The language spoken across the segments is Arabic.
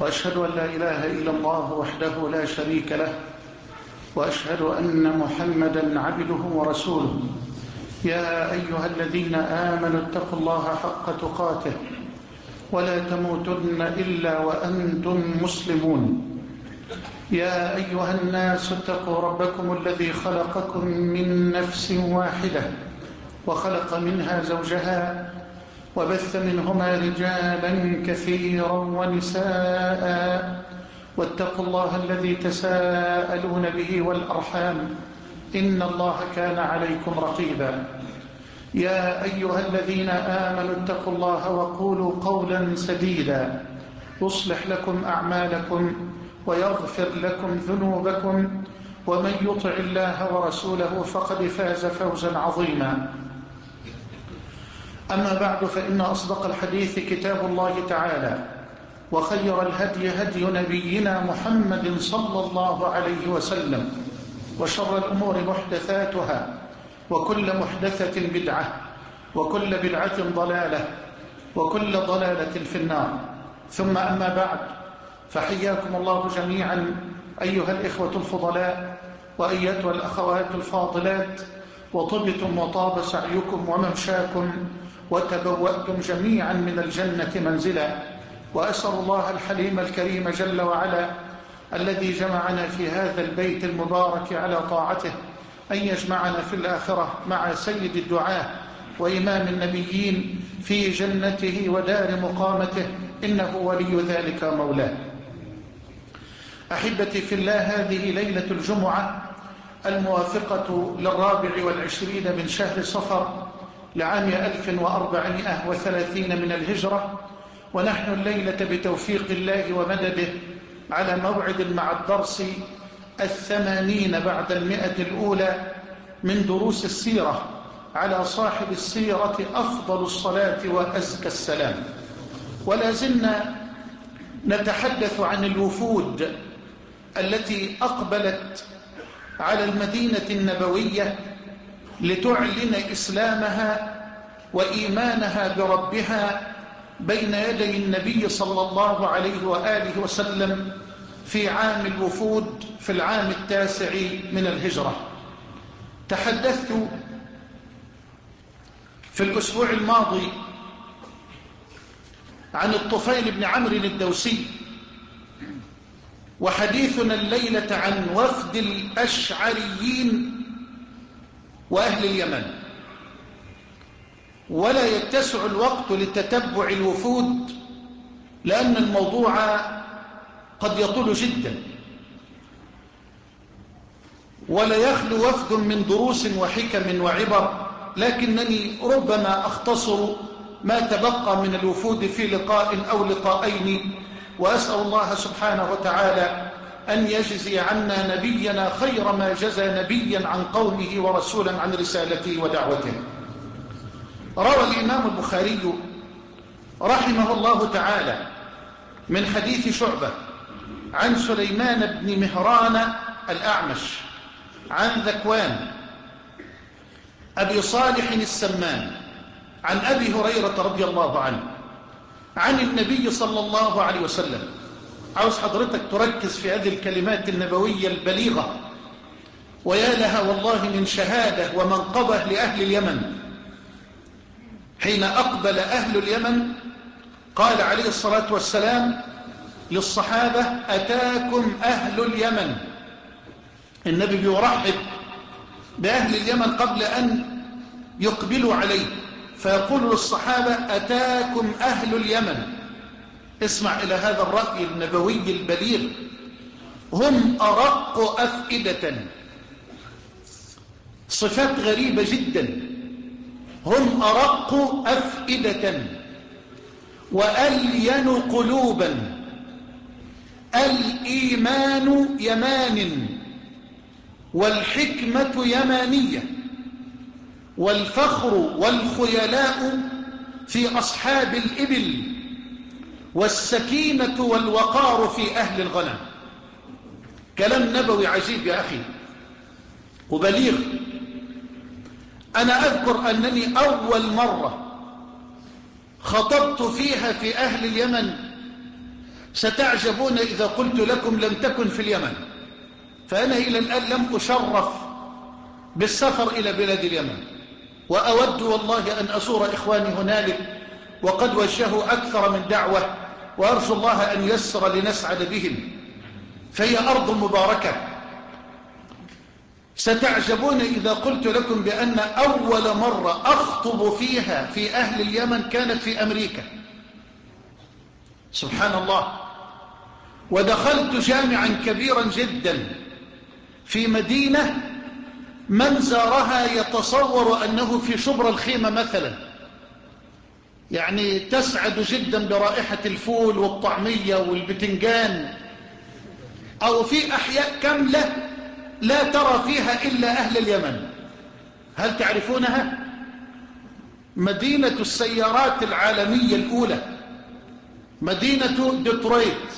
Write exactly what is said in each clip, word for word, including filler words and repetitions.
وأشهد أن لا إله إلا الله وحده لا شريك له، وأشهد أن محمدًا عبده ورسوله. يا أيها الذين آمنوا اتقوا الله حق تقاته ولا تموتن إلا وأنتم مسلمون. يا أيها الناس اتقوا ربكم الذي خلقكم من نفس واحدة وخلق منها زوجها وبث منهما رجالا كثيرا ونساء، واتقوا الله الذي تساءلون به والأرحام إن الله كان عليكم رقيبا. يا أيها الذين آمنوا اتقوا الله وقولوا قولا سديدا يصلح لكم أعمالكم ويغفر لكم ذنوبكم، ومن يطع الله ورسوله فقد فاز فوزا عظيما. أما بعد، فإن أصدق الحديث كتاب الله تعالى، وخير الهدي هدي نبينا محمد صلى الله عليه وسلم، وشر الأمور محدثاتها، وكل محدثة بدعة، وكل بدعة ضلالة، وكل ضلالة في النار. ثم أما بعد، فحياكم الله جميعا أيها الإخوة الفضلاء وأيتها الأخوات الفاضلات، وطبتم وطاب سعيكم وممشاكم وتبوأتم جميعا من الجنة منزلا. وأسأل الله الحليم الكريم جل وعلا الذي جمعنا في هذا البيت المبارك على طاعته أن يجمعنا في الآخرة مع سيد الدعاة وإمام النبيين في جنته ودار مقامته، إنه ولي ذلك مولاه. أحبتي في الله، هذه ليلة الجمعة الموافقة للرابع والعشرين من شهر صفر لعام ألف وأربعمائة وثلاثين من الهجرة، ونحن الليلة بتوفيق الله ومدده على موعد مع الدرس الثمانين بعد المئة الأولى من دروس السيرة على صاحب السيرة أفضل الصلاة وأزكى السلام. ولا زلنا نتحدث عن الوفود التي أقبلت على المدينة النبوية لتعلن إسلامها وإيمانها بربها بين يدي النبي صلى الله عليه وآله وسلم في عام الوفود في العام التاسع من الهجرة. تحدثت في الأسبوع الماضي عن الطفيل بن عمرو الدوسي، وحديثنا الليلة عن وفد الأشعريين وأهل اليمن. ولا يتسع الوقت لتتبع الوفود لأن الموضوع قد يطول جدا، ولا يخلو وفد من دروس وحكم وعبر، لكنني ربما أختصر ما تبقى من الوفود في لقاء أو لقاءين، وأسأل الله سبحانه وتعالى أن يجزي عنا نبينا خير ما جزى نبيا عن قومه ورسولا عن رسالته ودعوته. روى الإمام البخاري رحمه الله تعالى من حديث شعبة عن سليمان بن مهران الأعمش عن ذكوان أبي صالح السمان عن أبي هريرة رضي الله عنه عن النبي صلى الله عليه وسلم. عاوز حضرتك تركز في هذه الكلمات النبوية البليغة، ويا لها والله من شهادة ومنقبة لأهل اليمن. حين أقبل أهل اليمن قال عليه الصلاة والسلام للصحابة: أتاكم أهل اليمن. النبي بيرحب بأهل اليمن قبل أن يقبلوا عليه، فيقول للصحابة: أتاكم أهل اليمن. اسمع إلى هذا الرأي النبوي البليغ: هم أرق أفئدة. صفات غريبة جدا: هم أرق أفئدة وألين قلوبا. الإيمان يمان، والحكمة يمانية، والفخر والخيلاء في أصحاب الإبل، والسكينة والوقار في أهل الغنم. كلام نبوي عجيب يا أخي وبليغ. أنا أذكر أنني أول مرة خطبت فيها في أهل اليمن ستعجبون إذا قلت لكم لم تكن في اليمن، فأنا إلى الآن لم أشرف بالسفر إلى بلاد اليمن، وأود والله أن أزور إخواني هنالك، وقد وجهوا أكثر من دعوة، وأرجو الله أن ييسر لنسعد بهم، فهي أرض مباركة. ستعجبون إذا قلت لكم بأن أول مرة أخطب فيها في أهل اليمن كانت في أمريكا، سبحان الله. ودخلت جامعا كبيرا جدا في مدينة من زارها يتصور أنه في شبر الخيمة مثلا، يعني تسعد جدا برائحة الفول والطعمية والبتنجان، أو في أحياء كاملة لا ترى فيها إلا أهل اليمن. هل تعرفونها؟ مدينة السيارات العالمية الأولى، مدينة ديترويت.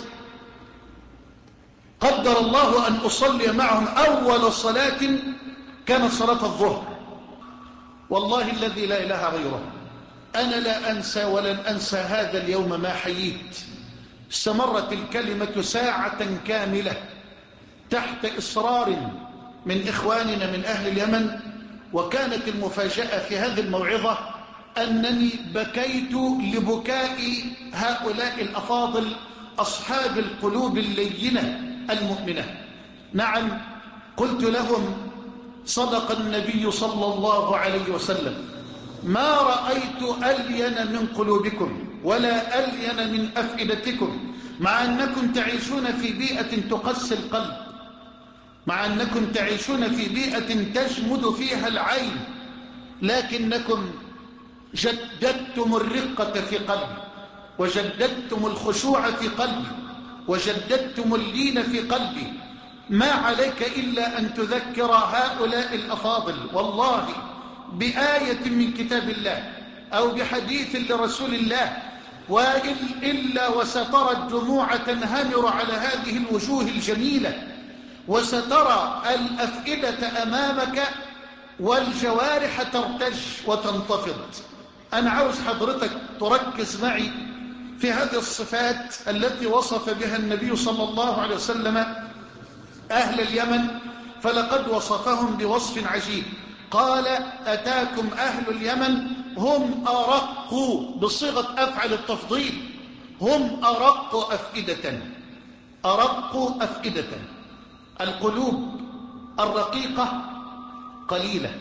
قدر الله أن أصلي معهم أول صلاة كانت صلاة الظهر، والله الذي لا إله غيره أنا لا أنسى ولن أنسى هذا اليوم ما حييت. استمرت الكلمة ساعة كاملة تحت إصرار من إخواننا من أهل اليمن، وكانت المفاجأة في هذه الموعظة أنني بكيت لبكاء هؤلاء الأفاضل أصحاب القلوب اللينة المؤمنة. نعم، قلت لهم صدق النبي صلى الله عليه وسلم: ما رأيت ألين من قلوبكم ولا ألين من أفئدتكم، مع أنكم تعيشون في بيئة تقسي القلب، مع أنكم تعيشون في بيئة تجمد فيها العين، لكنكم جددتم الرقة في قلبي، وجددتم الخشوع في قلبي، وجددتم اللين في قلبي. ما عليك إلا أن تذكر هؤلاء الأفاضل والله بآية من كتاب الله أو بحديث لرسول الله، وإلا وسترى الدموع تنهمر على هذه الوجوه الجميلة، وسترى الأفئدة أمامك والجوارح ترتج وتنتفض. أنا عاوز حضرتك تركز معي في هذه الصفات التي وصف بها النبي صلى الله عليه وسلم أهل اليمن، فلقد وصفهم بوصف عجيب. قال: أتاكم أهل اليمن هم أرق، بصيغة أفعل التفضيل، هم أرق أفئدة، أرق أفئدة. القلوب الرقيقة قليلة،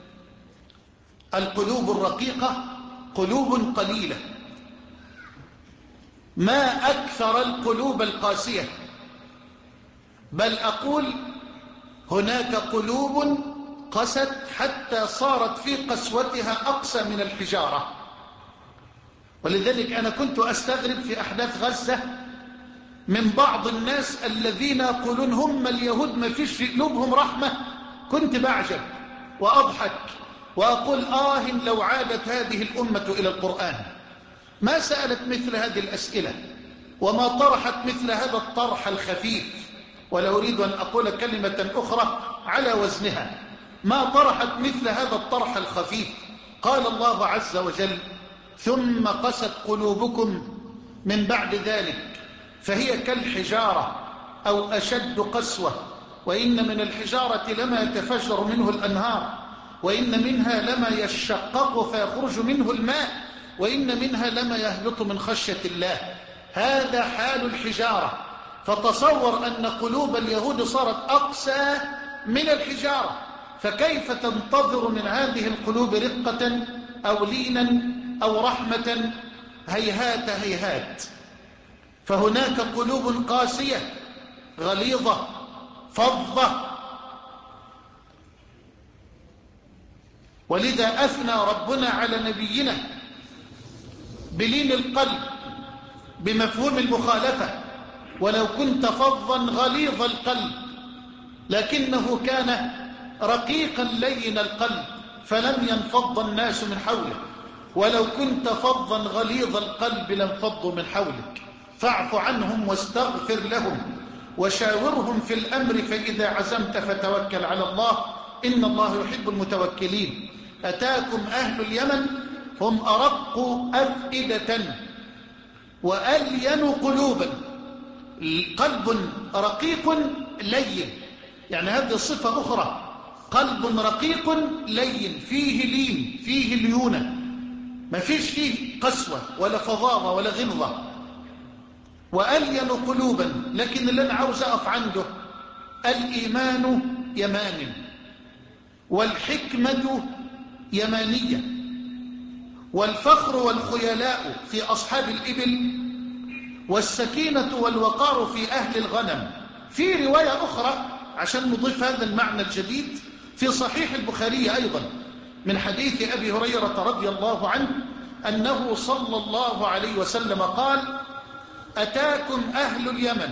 القلوب الرقيقة قلوب قليلة. ما أكثر القلوب القاسية، بل أقول هناك قلوب قست حتى صارت في قسوتها أقسى من الحجارة. ولذلك أنا كنت أستغرب في أحداث غزة من بعض الناس الذين يقولون هم اليهود ما فيش في قلوبهم رحمة. كنت بعجب وأضحك وأقول آه لو عادت هذه الأمة إلى القرآن ما سألت مثل هذه الأسئلة وما طرحت مثل هذا الطرح الخفيف. ولا أريد أن أقول كلمة أخرى على وزنها، ما طرحت مثل هذا الطرح الخفيف. قال الله عز وجل: ثم قست قلوبكم من بعد ذلك فهي كالحجارة أو أشد قسوة، وإن من الحجارة لما يتفجر منه الأنهار، وإن منها لما يشقق فيخرج منه الماء، وإن منها لما يهبط من خشية الله. هذا حال الحجارة. فتصور أن قلوب اليهود صارت أقسى من الحجارة، فكيف تنتظر من هذه القلوب رقة أو لينا أو رحمة؟ هيهات هيهات. فهناك قلوب قاسية غليظة فظة. ولذا أثنى ربنا على نبينا بلين القلب بمفهوم المخالفة: ولو كنت فظا غليظ القلب، لكنه كان رقيقا لين القلب فلم ينفض الناس من حوله. ولو كنت فظا غليظ القلب لانفضوا من حولك. فاعف عنهم واستغفر لهم وشاورهم في الأمر فإذا عزمت فتوكل على الله إن الله يحب المتوكلين. أتاكم أهل اليمن هم أرق أفئدة وألين قلوبا. قلب رقيق لين، يعني هذه صفة أخرى، قلب رقيق لين فيه لين فيه ليونة، ما فيش فيه قسوة ولا فظاظة ولا غلظة. وألين قلوبا، لكن اللي أنا عاوز أقف عنده الإيمان يمان، والحكمة يمانية، والفخر والخيلاء في أصحاب الإبل، والسكينة والوقار في أهل الغنم. في رواية أخرى عشان نضيف هذا المعنى الجديد في صحيح البخاري أيضا من حديث أبي هريرة رضي الله عنه أنه صلى الله عليه وسلم قال: أتاكم أهل اليمن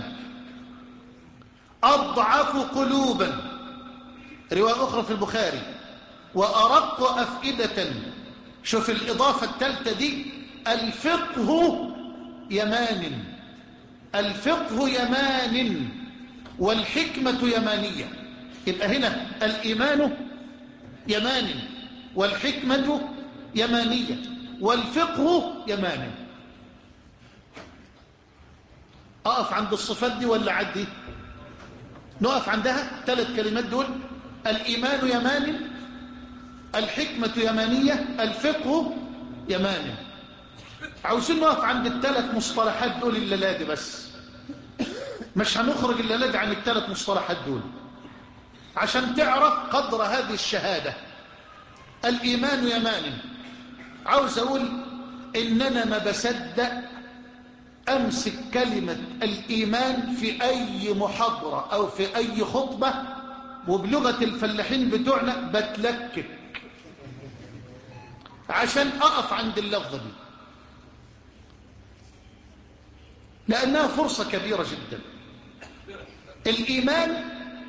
أضعف قلوبا، رواية أخرى في البخاري، وأرق أفئدة. شوف الإضافة الثالثة دي، الفقه يمان، الفقه يمان والحكمة يمانية. يبقى هنا الإيمان يمان والحكمة يمانية والفقه يمان. أقف عند الصفات دي ولا عدي؟ نقف عندها ثلاث كلمات دول: الإيمان يمان، الحكمة يمانية، الفقه يماني. عاوزين نقف عند الثلاث مصطلحات دول الليلة دي بس، مش هنخرج الليلة دي عن الثلاث مصطلحات دول عشان تعرف قدر هذه الشهادة. الإيمان يماني، عاوز أقول إن أنا ما بصدق أمسك كلمة الإيمان في أي محاضرة أو في أي خطبة وبلغة الفلاحين بتوعنا بتلكك عشان أقف عند اللفظة دي، لأنها فرصة كبيرة جدا. الإيمان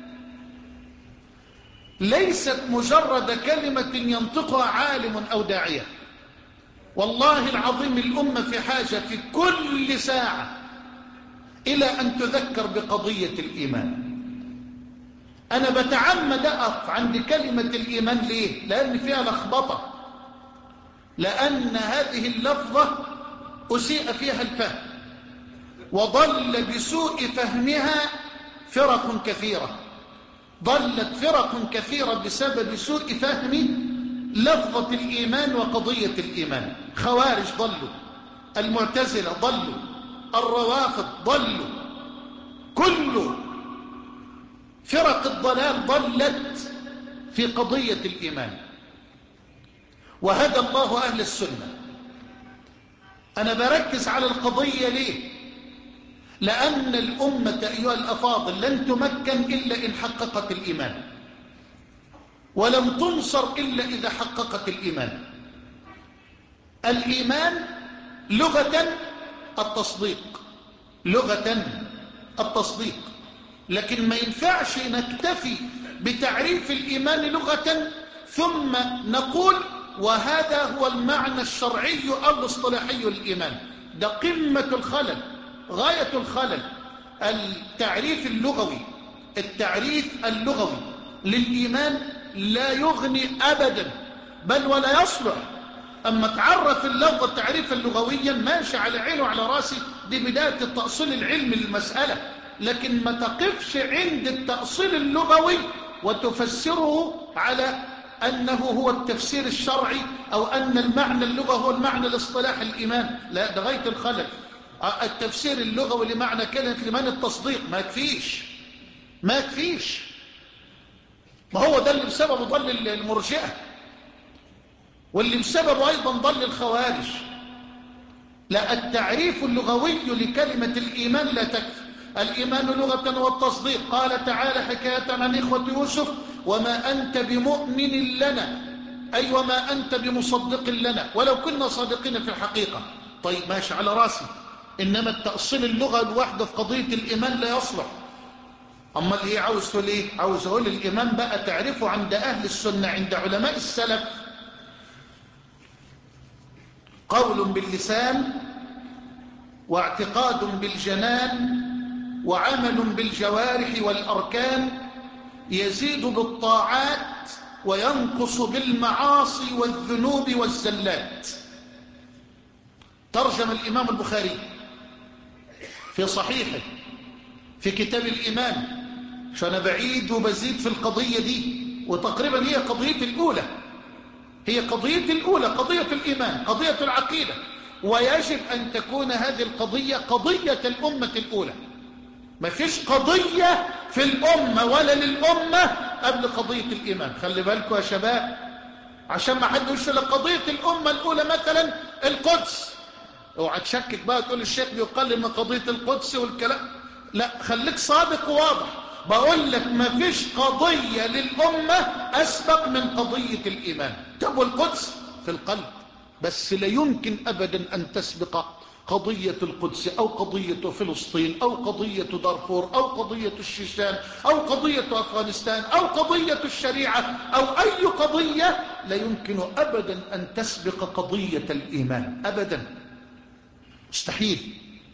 ليست مجرد كلمة ينطقها عالم أو داعية. والله العظيم الأمة في حاجة في كل ساعة إلى أن تذكر بقضية الإيمان. أنا بتعمد أقف عند كلمة الإيمان ليه؟ لأن فيها لخبطة، لأن هذه اللفظة أسيء فيها الفهم، وضل بسوء فهمها فرق كثيرة، ضلت فرق كثيرة بسبب سوء فهم لفظة الإيمان وقضية الإيمان. خوارج ضلوا، المعتزلة ضلوا، الروافض ضلوا، كل فرق الضلال ضلت في قضية الإيمان. وهدى الله أهل السنة. أنا بركز على القضية ليه؟ لأن الأمة أيها الأفاضل لن تمكن إلا إن حققت الإيمان، ولم تنصر إلا إذا حققت الإيمان. الإيمان لغة التصديق، لغة التصديق، لكن ما ينفعش نكتفي بتعريف الإيمان لغة ثم نقول وهذا هو المعنى الشرعي أو الاصطلاحي للإيمان. ده قمة الخلل، غاية الخلل. التعريف اللغوي التعريف اللغوي للإيمان لا يغني أبدا، بل ولا يصلح. أما تعرف اللفظ تعريفا لغويا ماشي على عينه وعلى راسي، دي بداية التأصيل العلمي للمسألة، لكن ما تقفش عند التأصيل اللغوي وتفسره على أنه هو التفسير الشرعي أو أن المعنى اللغوي هو المعنى الاصطلاحي الإيمان. لا، ده غاية الخلل. التفسير اللغوي لمعنى كلمة الإيمان التصديق ما يكفيش، ما يكفيش. ما هو ده اللي بسببه ضل المرجئة، واللي بسببه أيضا ضل الخوارج. لا، التعريف اللغوي لكلمة الإيمان لا تكفي. الإيمان لغة والتصديق. قال تعالى حكاية عن إخوة يوسف: وما أنت بمؤمن لنا، أي وما أنت بمصدق لنا ولو كنا صادقين في الحقيقة. طيب ماشي على راسي، إنما التأصيل اللغة الواحدة في قضية الإيمان لا يصلح. أما اللي هي عاوز تقول إيه؟ عاوز أقول الإيمان بقى تعرفه عند أهل السنة، عند علماء السلف: قول باللسان، واعتقاد بالجنان، وعمل بالجوارح والأركان، يزيد بالطاعات وينقص بالمعاصي والذنوب والزلات. ترجم الإمام البخاري في صحيحه في كتاب الإيمان، فأنا بعيد وبزيد في القضية دي، وتقريبا هي قضية الأولى، هي قضية الأولى، قضية الإيمان، قضية العقيدة، ويجب أن تكون هذه القضية قضية الأمة الأولى. ما فيش قضية في الأمة ولا للأمة قبل قضية الإيمان. خلي بالكم يا شباب، عشان ما حد يقول قضية الأمة الأولى مثلا القدس، اوعى تشكك بقى تقول الشيخ بيقلل من قضية القدس والكلام. لا، خليك صادق وواضح. بقول لك ما فيش قضية للأمة أسبق من قضية الإيمان. طب والقدس في القلب، بس لا يمكن أبدا أن تسبق قضية القدس أو قضية فلسطين أو قضية دارفور أو قضية الشيشان أو قضية أفغانستان أو قضية الشريعة أو أي قضية، لا يمكن أبدا أن تسبق قضية الإيمان أبدا، مستحيل.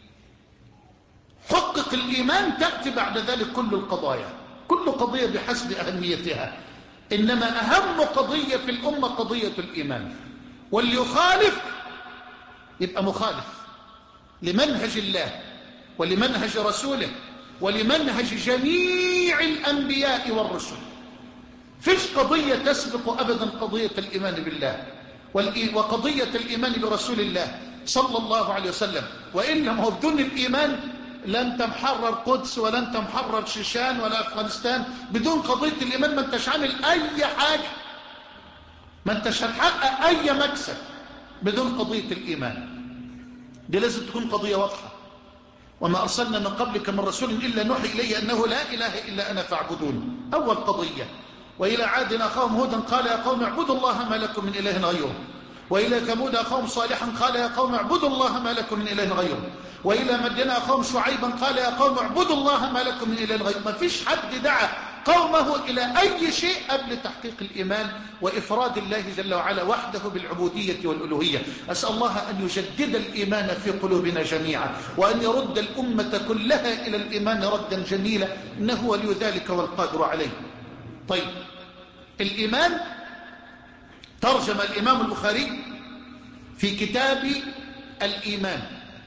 حقق الإيمان تأتي بعد ذلك كل القضايا، كل قضية بحسب أهميتها، إنما أهم قضية في الأمة قضية الإيمان. واللي يخالف يبقى مخالف لمنهج الله ولمنهج رسوله ولمنهج جميع الأنبياء والرسل. فيش قضية تسبق أبدا قضية الإيمان بالله وقضية الإيمان برسول الله صلى الله عليه وسلم. وإلا ما هو بدون الإيمان لن تمحرر قدس ولا انت محرر شيشان ولا أفغانستان. بدون قضية الإيمان ما انتش عامل أي حاجة، ما انتش هتحقق أي مكسب بدون قضية الإيمان. دي لازم تكون قضية واضحة. وما أرسلنا من قبلك من رسول إلا نوحي إليه أنه لا إله إلا أنا فاعبدون. أول قضية. وإلى عاد أخاهم هودا قال يا قوم اعبدوا الله ما لكم من إله غيره. وإلى ثمود أخاهم صالحا قال يا قوم اعبدوا الله ما لكم من إله غيره. وإلى مدين أخاهم شعيبا قال يا قوم اعبدوا الله ما لكم من إله غيره. ما فيش حد دعا قومه إلى أي شيء قبل تحقيق الإيمان وإفراد الله جل وعلا وحده بالعبودية والألوهية. أسأل الله أن يجدد الإيمان في قلوبنا جميعا، وأن يرد الأمة كلها إلى الإيمان ردا جميلا، إنه ولي ذلك والقادر عليه. طيب، الإيمان ترجم الإمام البخاري في كتاب الإيمان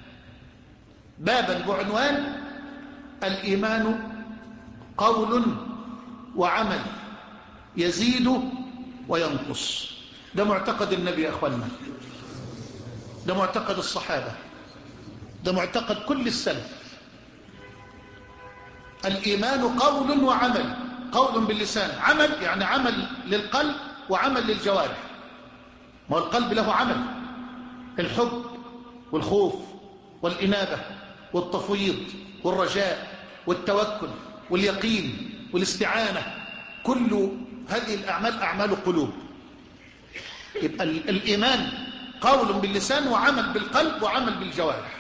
بابا بعنوان الإيمان قول وعمل يزيد وينقص. ده معتقد النبي يا أخوانا، ده معتقد الصحابة، ده معتقد كل السلف. الإيمان قول وعمل. قول باللسان، عمل يعني عمل للقلب وعمل للجوارح. ما هو القلب له عمل، الحب والخوف والإنابة والتفويض والرجاء والتوكل واليقين والاستعانة، كل هذه الأعمال أعمال قلوب. يبقى الإيمان قول باللسان وعمل بالقلب وعمل بالجوارح.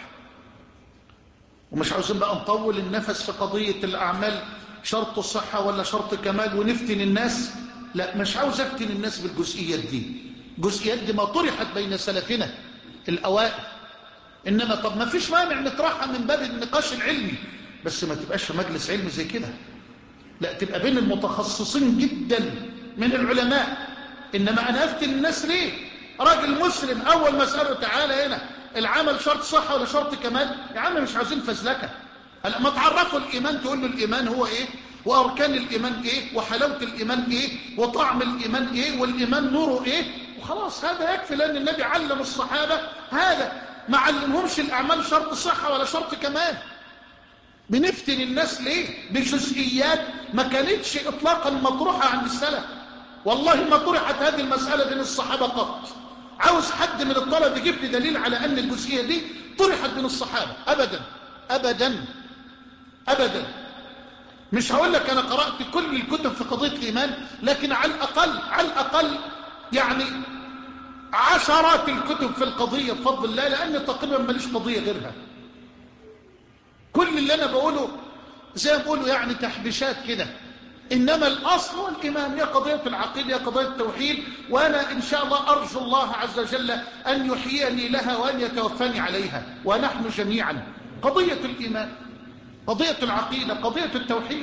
ومش عاوزين بقى نطول النفس في قضية الأعمال شرط الصحة ولا شرط كمال ونفتن الناس. لا، مش عاوز أفتن الناس بالجزئيات دي. الجزئيات دي ما طرحت بين سلفنا الأوائل، إنما طب ما فيش مانع نطرحها من باب النقاش العلمي، بس ما تبقاش في مجلس علمي زي كده، لا، تبقى بين المتخصصين جدا من العلماء. إنما أنا أفتن الناس ليه؟ راجل مسلم أول ما أسأله تعالى هنا العمل شرط صحة ولا شرط كمال؟ يا عم مش عاوزين فزلكة. ما تعرفوا الإيمان تقول له الإيمان هو إيه، وأركان الإيمان إيه، وحلاوة الإيمان إيه، وطعم الإيمان إيه، والإيمان نوره إيه، وخلاص هذا يكفي. لأن النبي علم الصحابة هذا، ما علمهمش الأعمال شرط صحة ولا شرط كمال. بنفتن الناس ليه بجزئيات ما كانتش إطلاقا مطروحة عند السلف. والله ما طرحت هذه المسألة بين الصحابة قط. عاوز حد من الطلبة يجيب لي دليل على أن الجزئية دي طرحت بين الصحابة؟ أبدا أبدا أبدا. مش هقول لك أنا قرأت كل الكتب في قضية الإيمان، لكن على الأقل على الأقل يعني عشرات الكتب في القضية بفضل الله، لأن تقريبا ماليش قضية غيرها. كل اللي أنا بقوله زي ما بقوله يعني تحبيشات كده، إنما الأصل هو الإيمان، يا قضية العقيدة يا قضية التوحيد. وأنا إن شاء الله أرجو الله عز وجل أن يحييني لها وأن يتوفاني عليها ونحن جميعا. قضية الإيمان، قضية العقيدة، قضية التوحيد.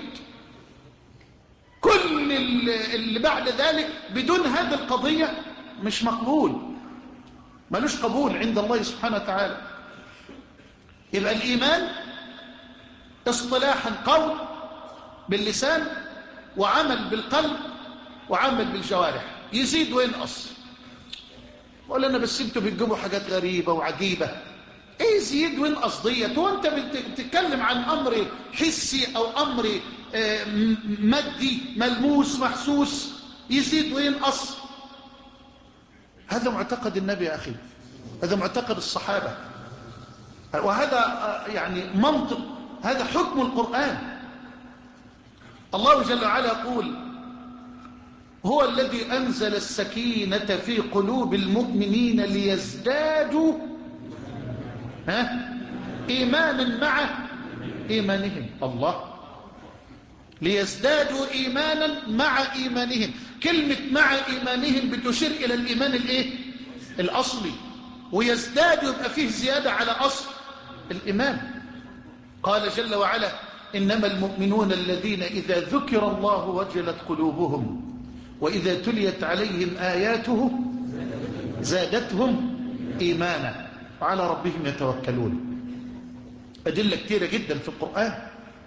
كل اللي بعد ذلك بدون هذه القضية مش مقبول، ملوش قبول عند الله سبحانه وتعالى. يبقى الإيمان اصطلاحا قول باللسان، وعمل بالقلب، وعمل بالجوارح، يزيد وينقص. ولا أنا بس انتوا بتجيبوا حاجات غريبة وعجيبة. ايه يزيد وينقص ديت؟ وانت بتتكلم عن أمر حسي أو أمر مادي ملموس محسوس، يزيد وينقص. هذا معتقد النبي يا أخي، هذا معتقد الصحابة، وهذا يعني منطق، هذا حكم القرآن. الله جل وعلا يقول: هو الذي أنزل السكينة في قلوب المؤمنين ليزدادوا ها إيمانا مع إيمانهم. الله، ليزدادوا إيمانا مع إيمانهم. كلمة مع إيمانهم بتشير إلى الإيمان الإيه؟ الأصلي. ويزداد يبقى فيه زيادة على أصل الإيمان. قال جل وعلا: إنما المؤمنون الذين إذا ذكر الله وجلت قلوبهم وإذا تليت عليهم آياته زادتهم إيمانا وعلى ربهم يتوكلون. أدلة كثيرة جدا في القرآن.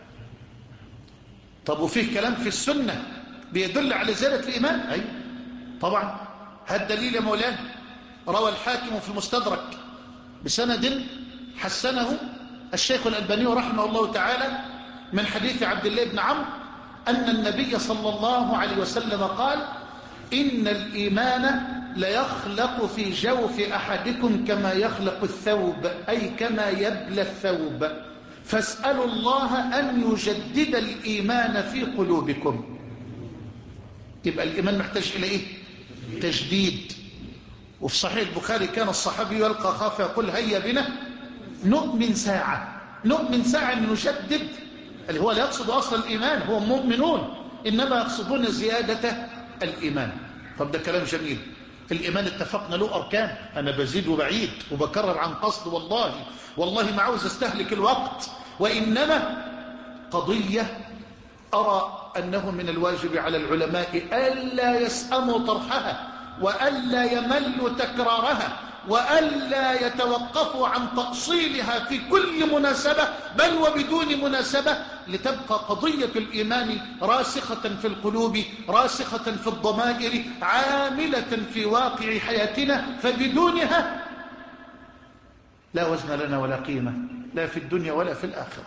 طب وفيه كلام في السنة بيدل على زيادة الإيمان؟ أي طبعا. هذا الدليل يا مولانا روى الحاكم في المستدرك بسند حسنه الشيخ الألباني رحمه الله تعالى من حديث عبد الله بن عمرو أن النبي صلى الله عليه وسلم قال: إن الإيمان ليخلق في جوف أحدكم كما يخلق الثوب، أي كما يبلى الثوب، فاسألوا الله أن يجدد الإيمان في قلوبكم. يبقى الإيمان محتاج إلى إيه؟ تجديد. وفي صحيح البخاري كان الصحابي يلقى أخاه فيقول: هيا بنا نؤمن ساعة. نؤمن ساعة نجدد، اللي هو لا يقصد أصل الإيمان، هو مؤمنون، إنما يقصدون زيادة الإيمان. طب ده كلام جميل. الإيمان اتفقنا له أركان، أنا بزيد وبعيد وبكرر عن قصد، والله والله ما عاوز استهلك الوقت، وإنما قضية أرى أنه من الواجب على العلماء ألا يسأموا طرحها، وألا يملوا تكرارها، وألا يتوقفوا عن تأصيلها في كل مناسبة، بل وبدون مناسبة، لتبقى قضية الإيمان راسخة في القلوب، راسخة في الضمائر، عاملة في واقع حياتنا، فبدونها لا وزن لنا ولا قيمة، لا في الدنيا ولا في الآخرة.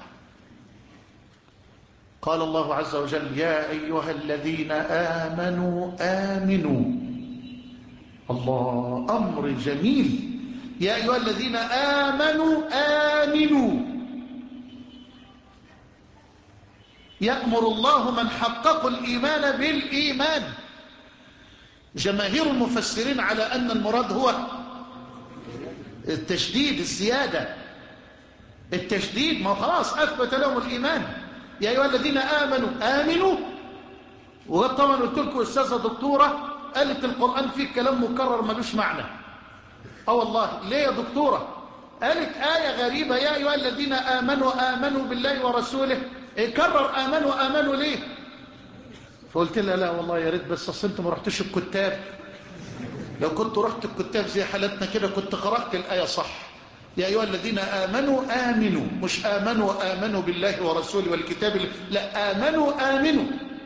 قال الله عز وجل: يا أيها الذين آمنوا آمنوا. الله، أمر جميل. يا أيها الذين آمنوا آمنوا. يأمر الله من حققوا الإيمان بالإيمان. جماهير المفسرين على أن المراد هو التشديد، الزيادة، التشديد. ما خلاص أثبت لهم الإيمان. يا أيها الذين آمنوا آمنوا. وطبعا قلت لكم أستاذة دكتورة قالت القرآن فيه كلام مكرر ملوش معنى. اه والله. ليه يا دكتورة؟ قالت آية غريبة: يا أيها الذين آمنوا آمنوا بالله ورسوله. كرر آمنوا آمنوا ليه؟ فقلت لها: لا والله يا ريت، بس أصل أنتم ما رحتوش الكتاب. لو كنت رحت الكتاب زي حالتنا كده كنت قرأت الآية صح. يا أيها الذين آمنوا آمنوا، مش آمنوا آمنوا بالله ورسوله والكتاب، لا، آمنوا آمنوا.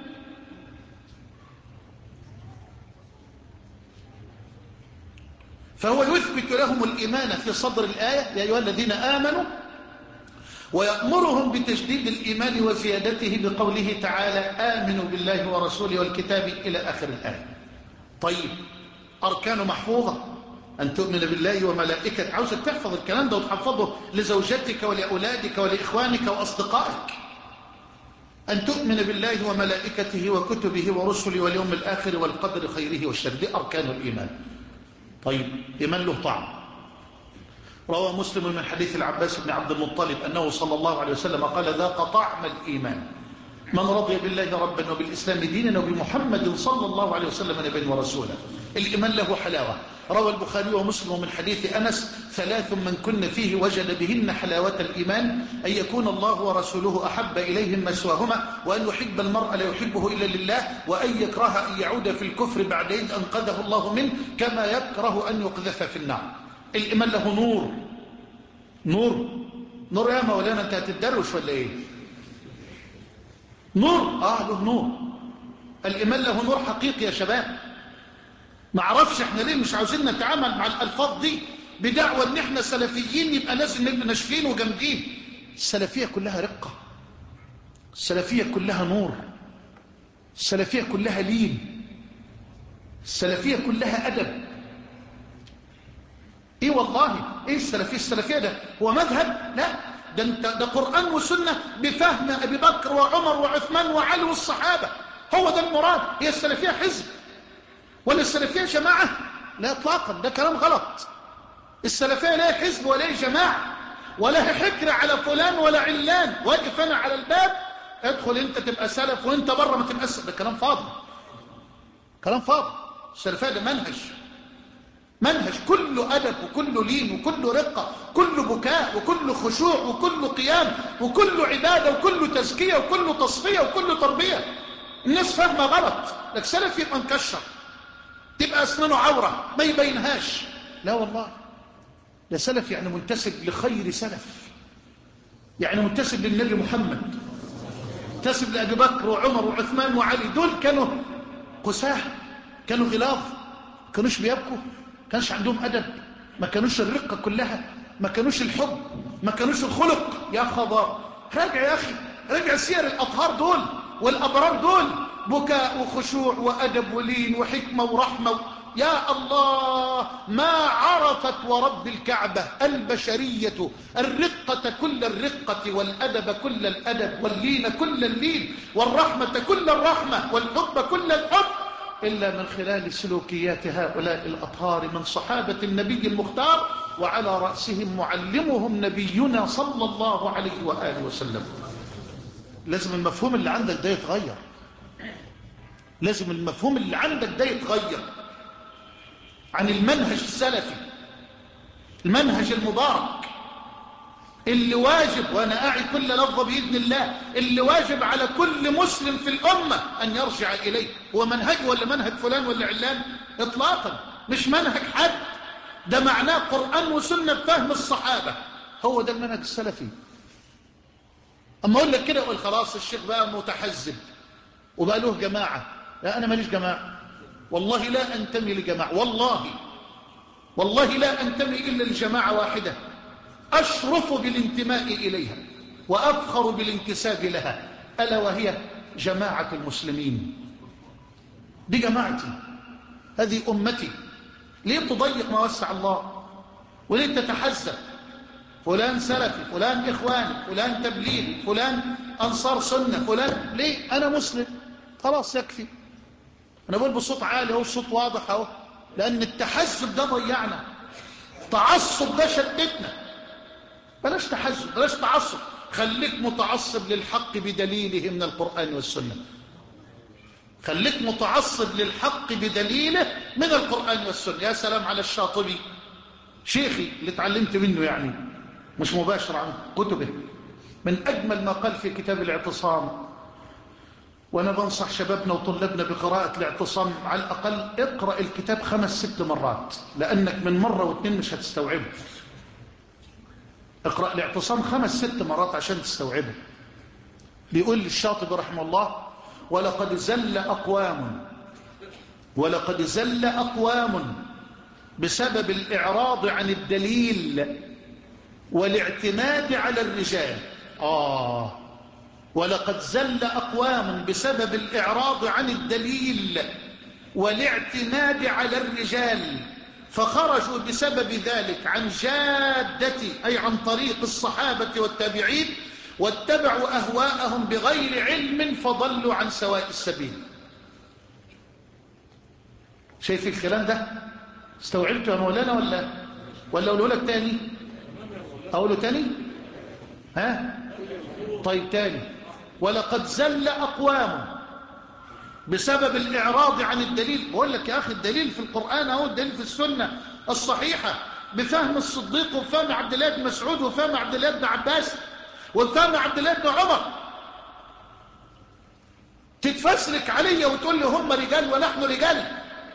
فهو يثبت لهم الإيمان في صدر الآية: يا أيها الذين آمنوا، ويأمرهم بتجديد الإيمان وزيادته بقوله تعالى: آمنوا بالله ورسوله والكتاب، إلى آخر الآية. طيب، أركان محفوظة: أن تؤمن بالله وملائكته. عاوزك تحفظ الكلام ده وتحفظه لزوجتك ولأولادك ولإخوانك وأصدقائك. أن تؤمن بالله وملائكته وكتبه ورسله واليوم الآخر والقدر خيره والشر. دي أركان الإيمان. طيب، إيمان له طعم. روى مسلم من حديث العباس بن عبد المطلب أنه صلى الله عليه وسلم قال: ذاق طعم الإيمان من رضي بالله ربا وبالإسلام دينا وبمحمد صلى الله عليه وسلم نبيا ورسولا. الإيمان له حلاوة. روى البخاري ومسلم من حديث أنس: ثلاث من كن فيه وجد بهن حلاوة الإيمان: أن يكون الله ورسوله أحب إليهم مسواهما، وأن يحب المرء لا يحبه إلا لله، وأن يكره أن يعود في الكفر بعد إذ أنقذه الله منه، كما يكره أن يقذف في النار. الإيمان له نور. نور نور يا مولانا، أنت هتدروش ولا إيه؟ نور، آه له نور. الإيمان له نور حقيقي يا شباب. ما عرفش احنا ليه مش عاوزين نتعامل مع الألفاظ دي بدعوة ان احنا سلفيين يبقى لازم نبقى ناشفين وجامدين. السلفية كلها رقة، السلفية كلها نور، السلفية كلها لين، السلفية كلها أدب. ايه والله، ايه السلفية؟ السلفية ده هو مذهب؟ لا، ده انت ده قرآن وسنة بفهم أبي بكر وعمر وعثمان وعلي والصحابة. هو ده المراد. هي السلفية حزب ولا السلفية جماعة؟ لا اطلاقا، ده كلام غلط. السلفية لا حزب ولا جماعة ولا حكر على فلان ولا علان، واقف انا على الباب ادخل انت تبقى سلف وانت بره ما تبقى سلف. ده كلام فاضي، كلام فاضي. السلفية ده منهج، منهج كله أدب وكله لين وكله رقة، كله بكاء وكله خشوع وكله قيام وكله عبادة وكله تزكية وكله تصفية وكله تربية. الناس فاهمة غلط. لك سلف يبقى مكشر، تبقى أسنانه عورة ما يبينهاش. لا والله، ده سلف يعني منتسب لخير سلف، يعني منتسب للنبي محمد، منتسب لأبي بكر وعمر وعثمان وعلي. دول كانوا قساه، كانوا غلاظ، كانوش بيبكوا، كانش عندهم أدب، ما كانوش الرقة كلها، ما كانوش الحب، ما كانوش الخلق. يا خبر، راجع يا أخي، راجع سير الأطهار دول والأبرار دول، بكاء وخشوع وأدب ولين وحكمة ورحمة. يا الله، ما عرفت ورب الكعبة البشرية الرقة كل الرقة والأدب كل الأدب واللين كل اللين والرحمة كل الرحمة والحب كل الحب إلا من خلال سلوكيات هؤلاء الأطهار من صحابة النبي المختار، وعلى رأسهم معلمهم نبينا صلى الله عليه وآله وسلم. لازم المفهوم اللي عندك ده يتغير، لازم المفهوم اللي عندك ده يتغير عن المنهج السلفي، المنهج المبارك اللي واجب، وأنا أعي كل لفظ بإذن الله، اللي واجب على كل مسلم في الأمة أن يرجع إليه. هو منهج ولا منهج فلان ولا علان؟ إطلاقا مش منهج حد، ده معناه قرآن وسنة بفهم الصحابة. هو ده المنهج السلفي. أما أقول لك كده أقول خلاص الشيخ بقى متحزب وبقى له جماعة. لا، أنا ماليش جماعة، والله لا أنتمي لجماعة، والله والله لا أنتمي إلا لجماعة واحدة أشرف بالانتماء إليها وأفخر بالانتساب لها، ألا وهي جماعة المسلمين. دي جماعتي، هذه أمتي. ليه تضيق ما وسع الله؟ وليه تتحزب فلان سلفي، فلان إخواني، فلان تبليغ، فلان أنصار سنة، فلان؟ ليه؟ أنا مسلم خلاص يكفي. أنا بقول بصوت عالي أهو، الصوت واضح أهو، لأن التحزب ده ضيعنا، التعصب ده شدتنا. بلاش تحزب، بلاش تعصب، خليك متعصب للحق بدليله من القرآن والسنة. خليك متعصب للحق بدليله من القرآن والسنة. يا سلام على الشاطبي، شيخي اللي اتعلمت منه يعني مش مباشر عن كتبه، من أجمل ما قال في كتاب الاعتصام. وأنا بنصح شبابنا وطلابنا بقراءة الاعتصام، على الأقل اقرأ الكتاب خمس ست مرات، لأنك من مرة واثنين مش هتستوعبه. اقرأ الاعتصام خمس ست مرات عشان تستوعبه. بيقول الشاطبي رحمه الله: ولقد زل أقوام ولقد زل أقوام بسبب الإعراض عن الدليل والاعتماد على الرجال. آه ولقد زل أقوام بسبب الإعراض عن الدليل والاعتماد على الرجال، فخرجوا بسبب ذلك عن جادة، أي عن طريق الصحابة والتابعين، واتبعوا أهواءهم بغير علم فضلوا عن سواء السبيل. شايف الكلام ده؟ استوعبته يا مولانا ولا ولا أقوله لك تاني؟ أقوله تاني؟ ها؟ طيب تاني. ولقد زل أقوام بسبب الإعراض عن الدليل. بقول لك يا أخي الدليل في القرآن أو الدليل في السنة الصحيحة بفهم الصديق وفهم عبد الله بن مسعود وفهم عبد الله بن عباس وفهم عبد الله بن عمر. تتفسرك علي وتقول لي هم رجال ونحن رجال؟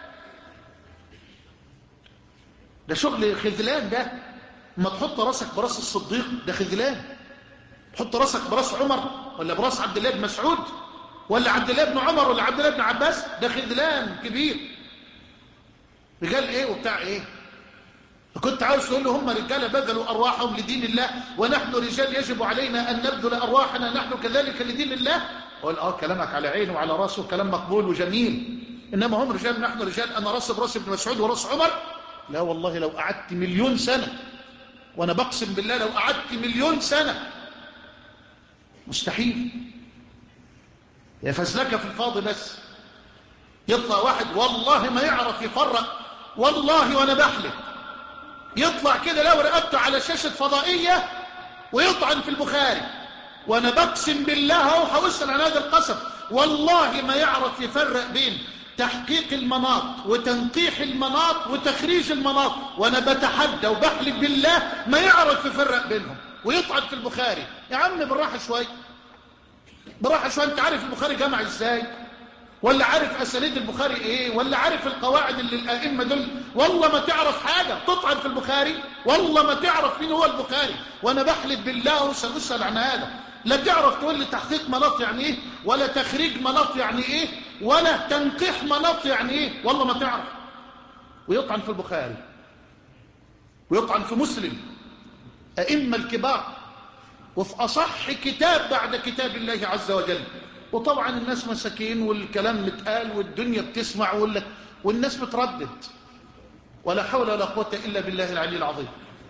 ده شغل خذلان ده. ما تحط راسك براس الصديق ده خذلان، تحط راسك براس عمر ولا براس عبد الله بن مسعود ولا عبد الله بن عمر ولا عبد الله بن عباس؟ ده خذلان كبير. رجال ايه وبتاع ايه؟ كنت عاوز تقول له هم رجاله بذلوا ارواحهم لدين الله ونحن رجال يجب علينا ان نبذل ارواحنا نحن كذلك لدين الله. اقول اه كلامك على عينه وعلى راسه، كلام مقبول وجميل، انما هم رجال نحن رجال. انا راس براس ابن مسعود وراس عمر؟ لا والله، لو قعدت مليون سنه، وانا بقسم بالله لو قعدت مليون سنه مستحيل. يا فزلكه في الفاضي بس. يطلع واحد والله ما يعرف يفرق، والله وانا بحلف، يطلع كده لو رقبته على شاشة فضائية ويطعن في البخاري، وانا بقسم بالله اهو هوصل عن هذا القسم، والله ما يعرف يفرق بين تحقيق المناط وتنقيح المناط وتخريج المناط، وانا بتحدى وبحلف بالله ما يعرف يفرق بينهم ويطعن في البخاري. يا عم بالراحة شوي، بالراحة شوي. انت عارف البخاري جمع ازاي؟ ولا عارف اسانيد البخاري ايه؟ ولا عارف القواعد اللي الائمه دول؟ والله ما تعرف حاجه، تطعن في البخاري، والله ما تعرف مين هو البخاري، وانا بحلف بالله وسأسأل عن هذا. لا تعرف تقول لي تحقيق مناط يعني ايه، ولا تخريج مناط يعني ايه، ولا تنقيح مناط يعني ايه، والله ما تعرف. ويطعن في البخاري ويطعن في مسلم، ائمه الكبار، وفي اصح كتاب بعد كتاب الله عز وجل. وطبعا الناس مساكين والكلام متقال والدنيا بتسمع والناس بتردد، ولا حول ولا قوة إلا بالله العلي العظيم.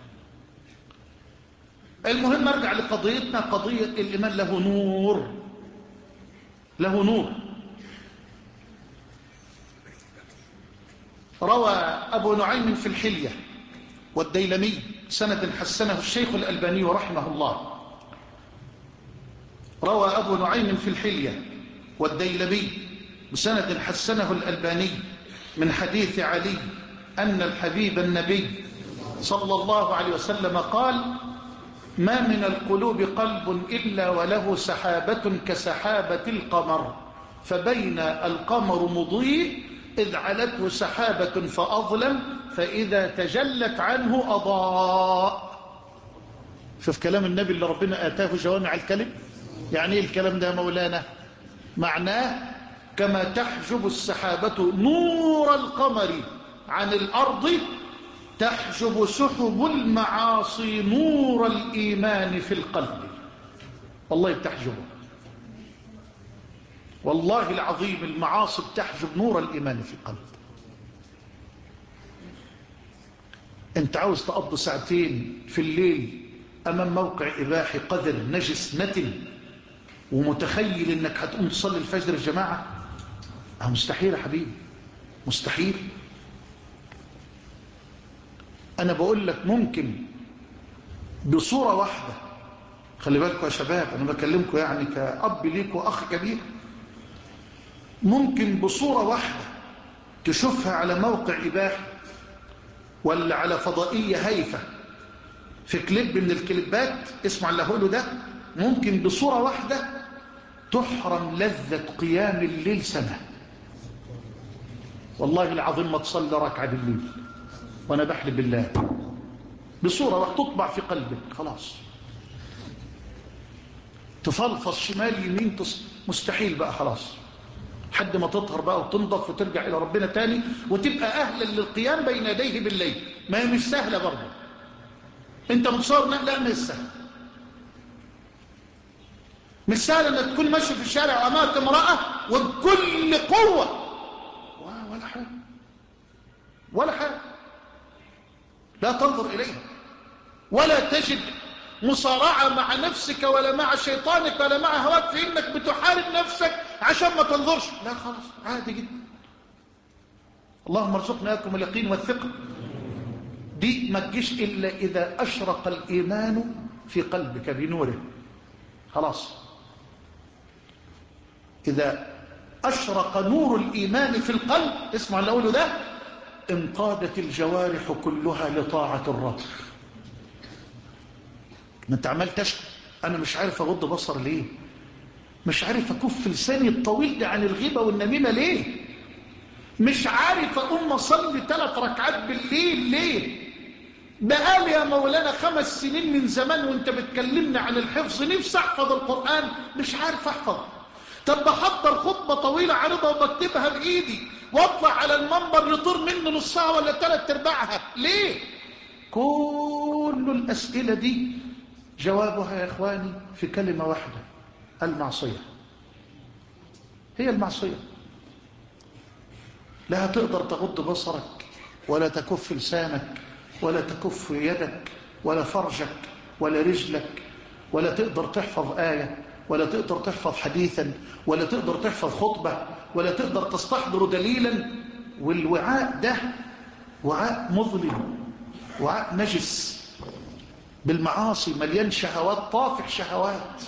المهم ارجع لقضيتنا، قضية الإيمان له نور، له نور. روى أبو نعيم في الحلية والديلمي سند حسنه الشيخ الألباني رحمه الله. روى أبو نعيم في الحلية والديلمي بسند حسنه الألباني من حديث علي أن الحبيب النبي صلى الله عليه وسلم قال: ما من القلوب قلب إلا وله سحابة كسحابة القمر، فبين القمر مضيء إذ علته سحابة فأظلم، فإذا تجلت عنه أضاء. شوف كلام النبي اللي ربنا آتاه جوامع الكلم. يعني ايه الكلام ده يا مولانا؟ معناه كما تحجب السحابة نور القمر عن الأرض تحجب سحب المعاصي نور الإيمان في القلب. والله بتحجبه، والله العظيم المعاصي بتحجب نور الإيمان في القلب. انت عاوز تقضي ساعتين في الليل أمام موقع إباحي قذر نجس نتن ومتخيل انك هتقوم تصلي الفجر الجماعة؟ اه مستحيل يا حبيبي، مستحيل. انا بقول لك ممكن بصورة واحدة، خلي بالكم يا شباب، انا بكلمكم يعني كأب ليك واخ كبير، ممكن بصورة واحدة تشوفها على موقع إباحي ولا على فضائية هايفة في كليب من الكليبات، اسمع اللي هقوله ده، ممكن بصورة واحدة تحرم لذة قيام الليل سنة. والله العظيم ما تصلي ركعة بالليل، وانا بحلف بالله، بصورة واحدة تطبع في قلبك خلاص، تفلفص شمال يمين تص... مستحيل بقى خلاص، حد ما تطهر بقى وتنضف وترجع إلى ربنا تاني وتبقى أهلا للقيام بين يديه بالليل. ما هي مش سهلة برضه، انت متصور؟ لا مش سهل، مش سهل انك تكون ماشي في الشارع وامامك امرأة وبكل قوة ولا حاجة ولا حاجة، لا تنظر إليها ولا تجد مصارعة مع نفسك ولا مع شيطانك ولا مع هواك في انك بتحارب نفسك عشان ما تنظرش، لا خلاص عادي جدا. اللهم ارزقنا اياكم اليقين والثقة. دي ما تجيش الا اذا اشرق الايمان في قلبك بنوره، خلاص. اذا اشرق نور الايمان في القلب، اسمع اللي اقوله ده، انقادت الجوارح كلها لطاعة الرب. ما انت عمال تشكو، انا مش عارف اغض بصر ليه، مش عارف اكف لساني الطويل ده عن الغيبة والنميمة ليه، مش عارف اقوم اصلي ثلاث ركعات بالليل ليه، بقالي يا مولانا خمس سنين من زمان وانت بتكلمنا عن الحفظ، نفسي احفظ القرآن مش عارف احفظ، طب بحضر خطبة طويلة عريضة وبكتبها بإيدي واطلع على المنبر يطير مني نصها ولا ثلاث ارباعها، ليه؟ كل الأسئلة دي جوابها يا إخواني في كلمة واحدة: المعصية. هي المعصية. لا هتقدر تغض بصرك ولا تكف لسانك ولا تكف يدك ولا فرجك ولا رجلك، ولا تقدر تحفظ آية ولا تقدر تحفظ حديثا ولا تقدر تحفظ خطبة ولا تقدر تستحضر دليلا. والوعاء ده وعاء مظلم، وعاء نجس بالمعاصي، مليان شهوات، طافح شهوات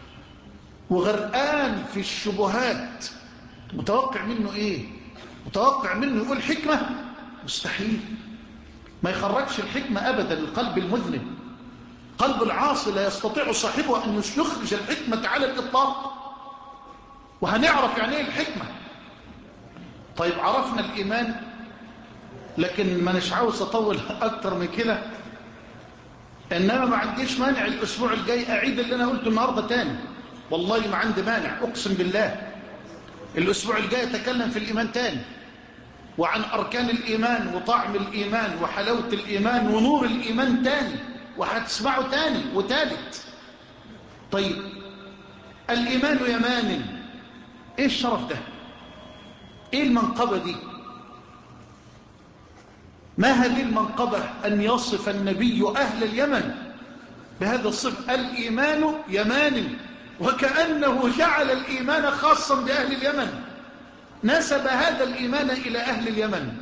وغرقان في الشبهات. متوقع منه ايه؟ متوقع منه يقول حكمة؟ مستحيل. ما يخرجش الحكمة أبدا القلب المذنب. قلب العاصي لا يستطيع صاحبه أن يخرج الحكمة على الإطلاق. وهنعرف يعني ايه الحكمة. طيب عرفنا الإيمان، لكن ما نش عاوز أطول أكتر من كده. إنما ما عنديش مانع الأسبوع الجاي أعيد اللي أنا قلته النهاردة تاني، والله ما عندي مانع، أقسم بالله. الأسبوع الجاي أتكلم في الإيمان تاني، وعن أركان الإيمان وطعم الإيمان وحلاوة الإيمان ونور الإيمان تاني، وهتسمعه تاني وتالت. طيب الإيمان يمان، إيه الشرف ده؟ إيه المنقبة دي؟ ما هذه المنقبة أن يصف النبي أهل اليمن بهذا الصف: الإيمان يمان، وكأنه جعل الإيمان خاصا بأهل اليمن، نسب هذا الإيمان إلى أهل اليمن.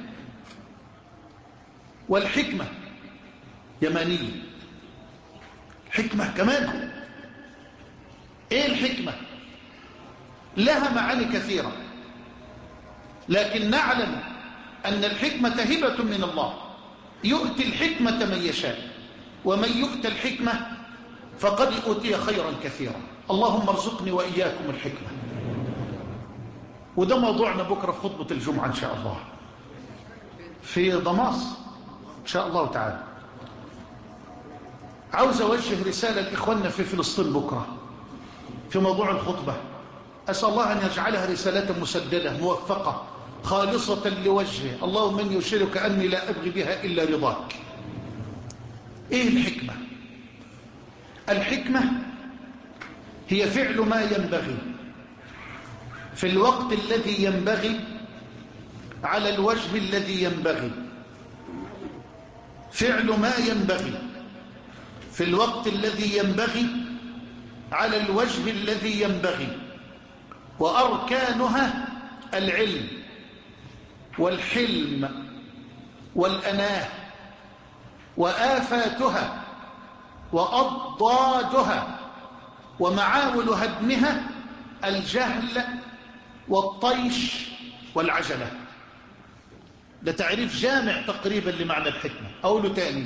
والحكمة يمانية، حكمة كمان. إيه الحكمة؟ لها معاني كثيرة، لكن نعلم أن الحكمة هبة من الله، يؤتي الحكمة من يشاء، ومن يؤتى الحكمة فقد أوتي خيرا كثيرا. اللهم ارزقني وإياكم الحكمة. وده موضوعنا بكرة في خطبة الجمعة إن شاء الله في ضماس إن شاء الله تعالى. عاوز أوجه رسالة لإخواننا في فلسطين بكرة في موضوع الخطبة. أسأل الله أن يجعلها رسالة مسددة موفقة خالصة لوجهه. اللهم من يشيرك أني لا أبغي بها إلا رضاك. إيه الحكمة؟ الحكمة هي فعل ما ينبغي في الوقت الذي ينبغي على الوجه الذي ينبغي. فعل ما ينبغي في الوقت الذي ينبغي على الوجه الذي ينبغي. وأركانها العلم والحلم والأناه، وآفاتها وأضدادها ومعاول هدمها الجهل والطيش والعجلة. ده تعريف جامع تقريبا لمعنى الحكمة. أقوله تاني: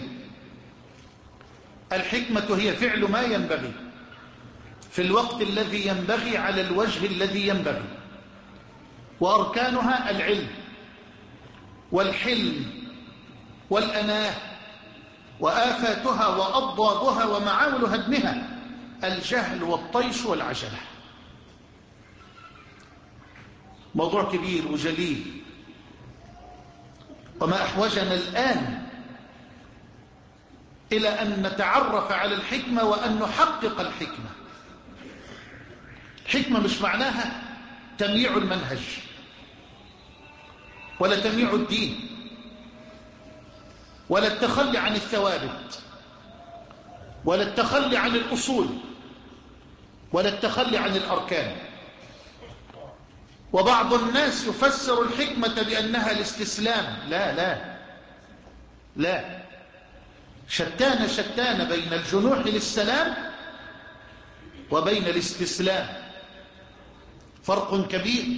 الحكمة هي فعل ما ينبغي في الوقت الذي ينبغي على الوجه الذي ينبغي. وأركانها العلم والحلم والأناه، وآفاتها وأضدادها ومعاول هدمها الجهل والطيش والعجلة. موضوع كبير وجليل، وما أحوجنا الآن إلى أن نتعرف على الحكمة وأن نحقق الحكمة. الحكمة مش معناها تمييع المنهج ولا تمييع الدين ولا التخلي عن الثوابت ولا التخلي عن الأصول ولا التخلي عن الأركان. وبعض الناس يفسر الحكمة بأنها الاستسلام. لا لا لا، شتان شتان بين الجنوح للسلام وبين الاستسلام. فرق كبير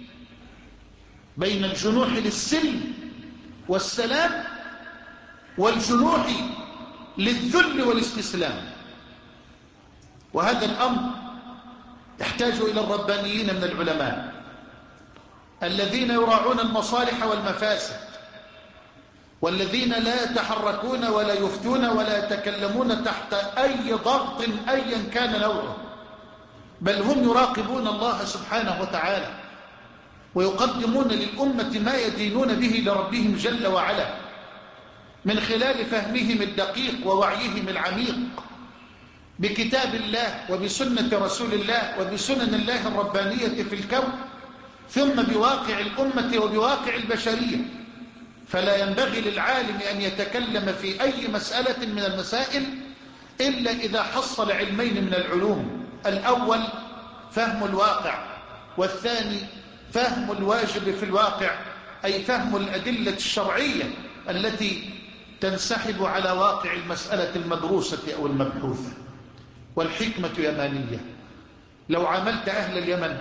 بين الجنوح للسلم والسلام والجنوح للذل والاستسلام. وهذا الأمر يحتاج إلى الربانيين من العلماء الذين يراعون المصالح والمفاسد، والذين لا يتحركون ولا يفتون ولا يتكلمون تحت أي ضغط أيا كان نوعه، بل هم يراقبون الله سبحانه وتعالى ويقدمون للأمة ما يدينون به لربهم جل وعلا من خلال فهمهم الدقيق ووعيهم العميق بكتاب الله وبسنة رسول الله وبسنن الله الربانية في الكون، ثم بواقع الأمة وبواقع البشرية. فلا ينبغي للعالم أن يتكلم في أي مسألة من المسائل إلا إذا حصل علمين من العلوم: الأول فهم الواقع، والثاني فهم الواجب في الواقع، أي فهم الأدلة الشرعية التي تنسحب على واقع المسألة المدروسة أو المبحوثة. والحكمة يمانية. لو عاملت أهل اليمن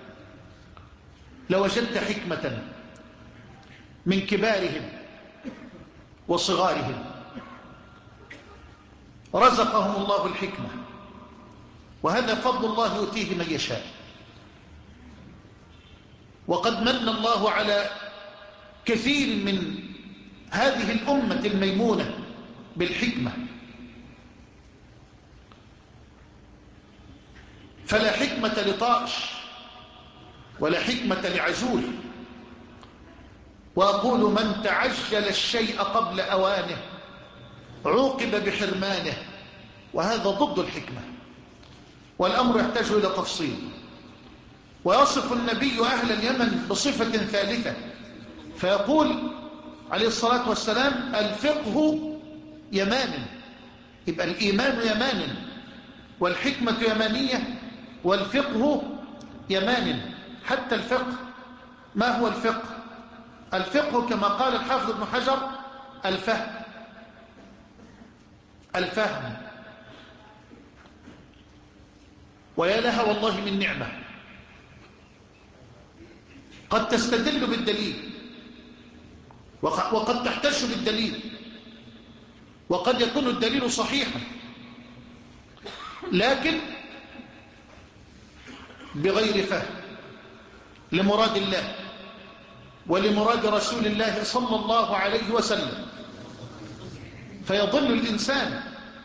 لوجدت حكمة من كبارهم وصغارهم، رزقهم الله الحكمة، وهذا فضل الله يؤتيه من يشاء. وقد من الله على كثير من هذه الأمة الميمونة بالحكمة، فلا حكمة لطائش ولا حكمة لعجول. وأقول: من تعجل الشيء قبل أوانه عوقب بحرمانه، وهذا ضد الحكمة، والأمر يحتاج إلى تفصيل. ويصف النبي أهل اليمن بصفة ثالثة فيقول عليه الصلاة والسلام: الفقه يمان. يبقى الإيمان يمان، والحكمة يمانية، والفقه يمان. حتى الفقه، ما هو الفقه؟ الفقه كما قال الحافظ ابن حجر: الفهم. الفهم. ويا لها والله من نعمة. قد تستدل بالدليل وقد تحتج بالدليل، وقد يكون الدليل صحيحا، لكن بغير فهم لمراد الله ولمراد رسول الله صلى الله عليه وسلم، فيضل الإنسان.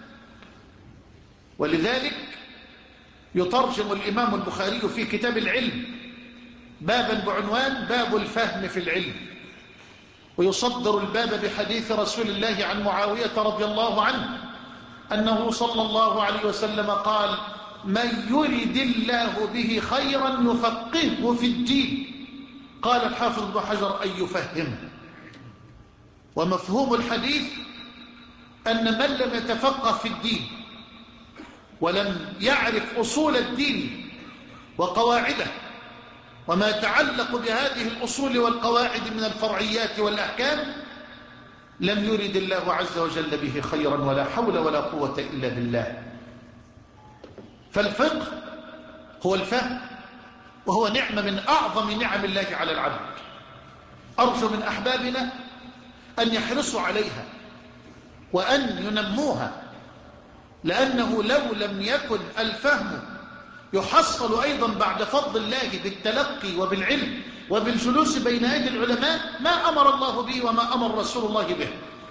ولذلك يترجم الإمام البخاري في كتاب العلم بابا بعنوان: باب الفهم في العلم، ويصدر الباب بحديث رسول الله عن معاوية رضي الله عنه أنه صلى الله عليه وسلم قال: من يرد الله به خيرا يفقهه في الدين. قال الحافظ ابن حجر: أن يفهمه. ومفهوم الحديث أن من لم يتفقه في الدين ولم يعرف أصول الدين وقواعده وما يتعلق بهذه الأصول والقواعد من الفرعيات والأحكام، لم يرد الله عز وجل به خيرا، ولا حول ولا قوة إلا بالله. فالفقه هو الفهم، وهو نعمة من أعظم نعم الله على العبد. أرجو من أحبابنا أن يحرصوا عليها وأن ينموها، لأنه لو لم يكن الفهم يحصل أيضا بعد فضل الله بالتلقي وبالعلم وبالجلوس بين أيدي العلماء، ما أمر الله به وما أمر رسول الله به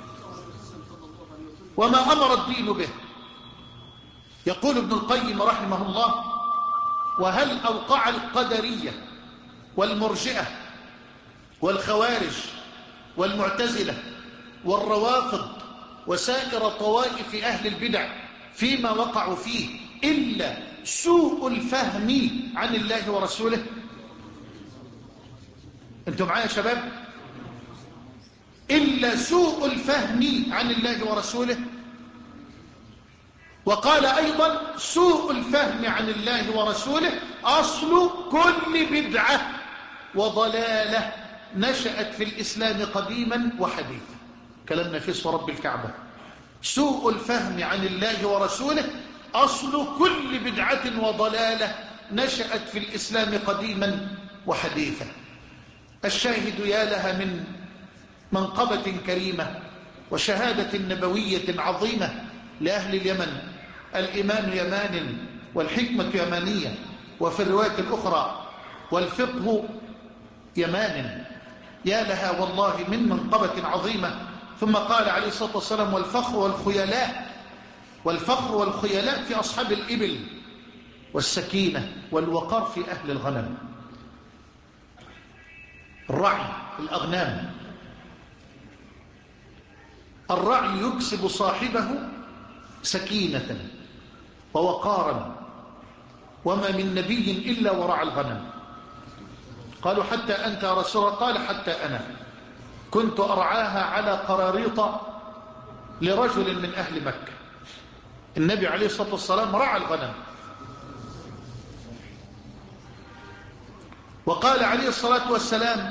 وما أمر الدين به. يقول ابن القيم رحمه الله: وهل أوقع القدرية والمرجئة والخوارج والمعتزلة والروافض وسائر طوائف أهل البدع فيما وقعوا فيه إلا سوء الفهم عن الله ورسوله؟ أنتم معايا يا شباب؟ إلا سوء الفهم عن الله ورسوله. وقال أيضا: سوء الفهم عن الله ورسوله أصل كل بدعة وضلالة نشأت في الإسلام قديما وحديثا. كلامنا في اسم رب الكعبة. سوء الفهم عن الله ورسوله أصل كل بدعة وضلالة نشأت في الإسلام قديما وحديثا. الشاهد يا لها من منقبة كريمة وشهادة نبوية عظيمة لأهل اليمن: الإيمان يمان، والحكمة يمانية، وفي الرواية الأخرى: والفقه يمان. يا لها والله من منقبة عظيمة. ثم قال عليه الصلاة والسلام: والفخر والخيلاء. والفخر والخيلاء في أصحاب الإبل والسكينة والوقار في أهل الغنم. الرعي الأغنام، الرعي يكسب صاحبه سكينة ووقارا، وما من نبي إلا ورعى الغنم. قالوا حتى أنت يا رسول الله؟ قال حتى أنا كنت أرعاها على قراريط لرجل من أهل مكة. النبي عليه الصلاة والسلام رعى الغنم. وقال عليه الصلاة والسلام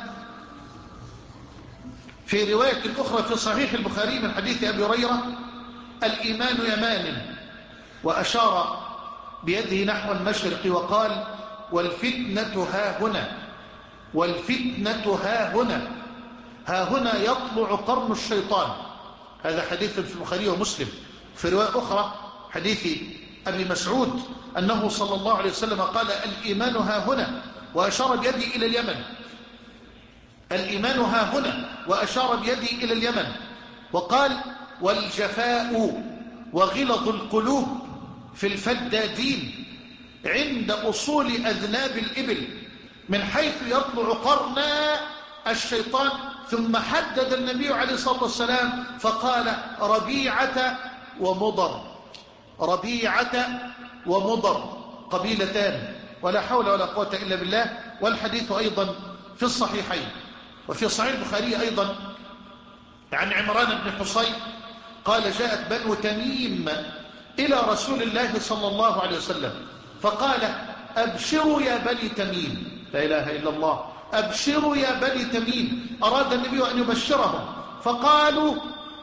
في رواية أخرى في صحيح البخاري من حديث أبي هريرة: الإيمان يمان، وأشار بيده نحو المشرق وقال: والفتنة ها هنا، والفتنة ها هنا، ها هنا يطلع قرن الشيطان. هذا حديث في البخاري ومسلم. في رواية أخرى حديث أبي مسعود أنه صلى الله عليه وسلم قال: الإيمان ها هنا، وأشار بيدي إلى اليمن. الإيمان ها هنا، وأشار بيدي إلى اليمن. وقال: والجفاء وغلظ القلوب في الفدادين عند أصول أذناب الإبل من حيث يطلع قرن الشيطان. ثم حدد النبي عليه الصلاة والسلام فقال: ربيعة ومضر، ربيعة ومضر قبيلتان، ولا حول ولا قوة إلا بالله. والحديث أيضا في الصحيحين. وفي صحيح البخاري أيضا عن عمران بن حصين قال: جاءت بنو تميم إلى رسول الله صلى الله عليه وسلم فقال: أبشروا يا بني تميم. لا إله إلا الله. أبشروا يا بني تميم. أراد النبي أن يبشرهم فقالوا: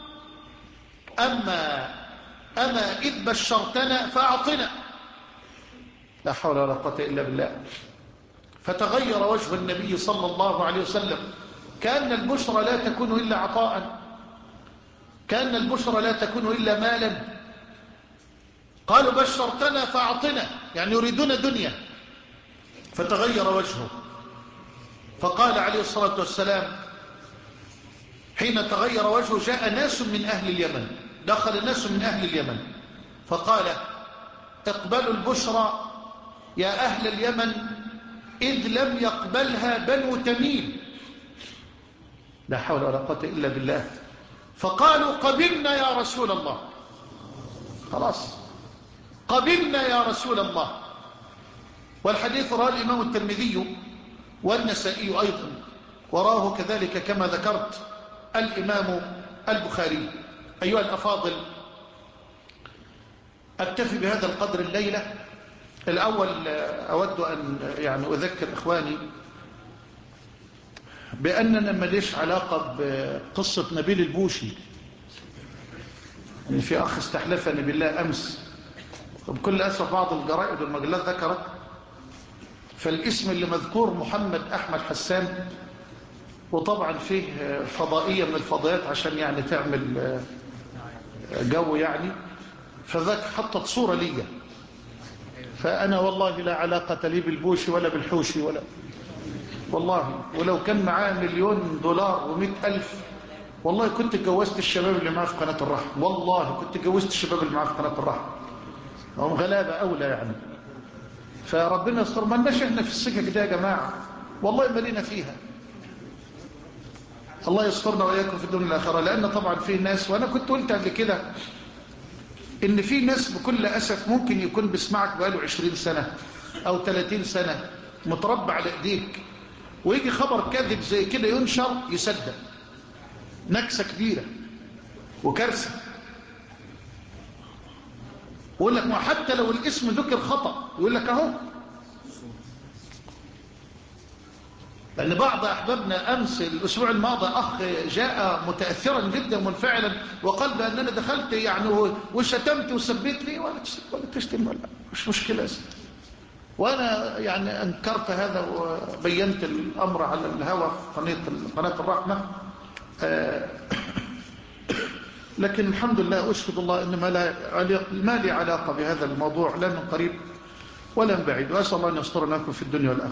أما أما إذ بشرتنا فأعطنا. لا حول ولا قوة إلا بالله. فتغير وجه النبي صلى الله عليه وسلم، كأن البشرى لا تكون إلا عطاء، كأن البشرى لا تكون إلا مالا. قالوا: بشرتنا فأعطنا، يعني يريدون دنيا. فتغير وجهه فقال عليه الصلاة والسلام حين تغير وجهه: جاء ناس من أهل اليمن، دخل ناس من أهل اليمن، فقال: اقبلوا البشرى يا أهل اليمن إذ لم يقبلها بنو تميم. لا حول ولا قوة إلا بالله. فقالوا: قبلنا يا رسول الله. خلاص، قبلنا يا رسول الله. والحديث رواه الإمام الترمذي والنسائي أيضا، وراه كذلك كما ذكرت الإمام البخاري. أيها الأفاضل، أكتفي بهذا القدر الليلة. الأول أود أن يعني أذكر إخواني بأننا ماليش علاقة بقصة نبيل البوشي. يعني في أخ استحلفني بالله أمس، وبكل أسف بعض الجرائد والمجلات ذكرت، فالاسم اللي مذكور محمد أحمد حسان، وطبعا فيه فضائية من الفضائيات عشان يعني تعمل جو يعني، فذاك حطت صورة لي. فأنا والله لا علاقة لي بالبوشي ولا بالحوشي ولا والله، ولو كان معاه مليون دولار ومئة ألف والله كنت جوزت الشباب اللي معاه في قناة الرحم، والله كنت جوزت الشباب اللي معاه في قناة الرحم، هم غلابة أولى يعني. فربنا يستر، ما لناش احنا في السكة كده يا جماعة، والله مالينا فيها. الله يسترنا وإياكم في الدنيا والآخرة. لأن طبعا في ناس، وأنا كنت قلت قبل كده إن في ناس بكل أسف ممكن يكون بيسمعك بقاله عشرين سنة أو ثلاثين سنة متربى على إيديك، ويجي خبر كاذب زي كده ينشر يصدق. نكسة كبيرة وكارثة. ويقول لك ما حتى لو الاسم ذكر خطأ يقول لك أهو. لأن بعض أحبابنا أمس الأسبوع الماضي أخ جاء متأثرا جدا منفعلا وقال بأننا دخلت يعني وشتمت وسبيت لي، ولا تشتم ولا مش مشكلة. وأنا يعني أنكرت هذا وبينت الأمر على الهوى في قناة قناة الرحمة. لكن الحمد لله أشهد الله إن ما لي علاقة بهذا الموضوع لا من قريب ولا من بعيد، وأسأل الله أن يسترنا لكم في الدنيا والآخرة.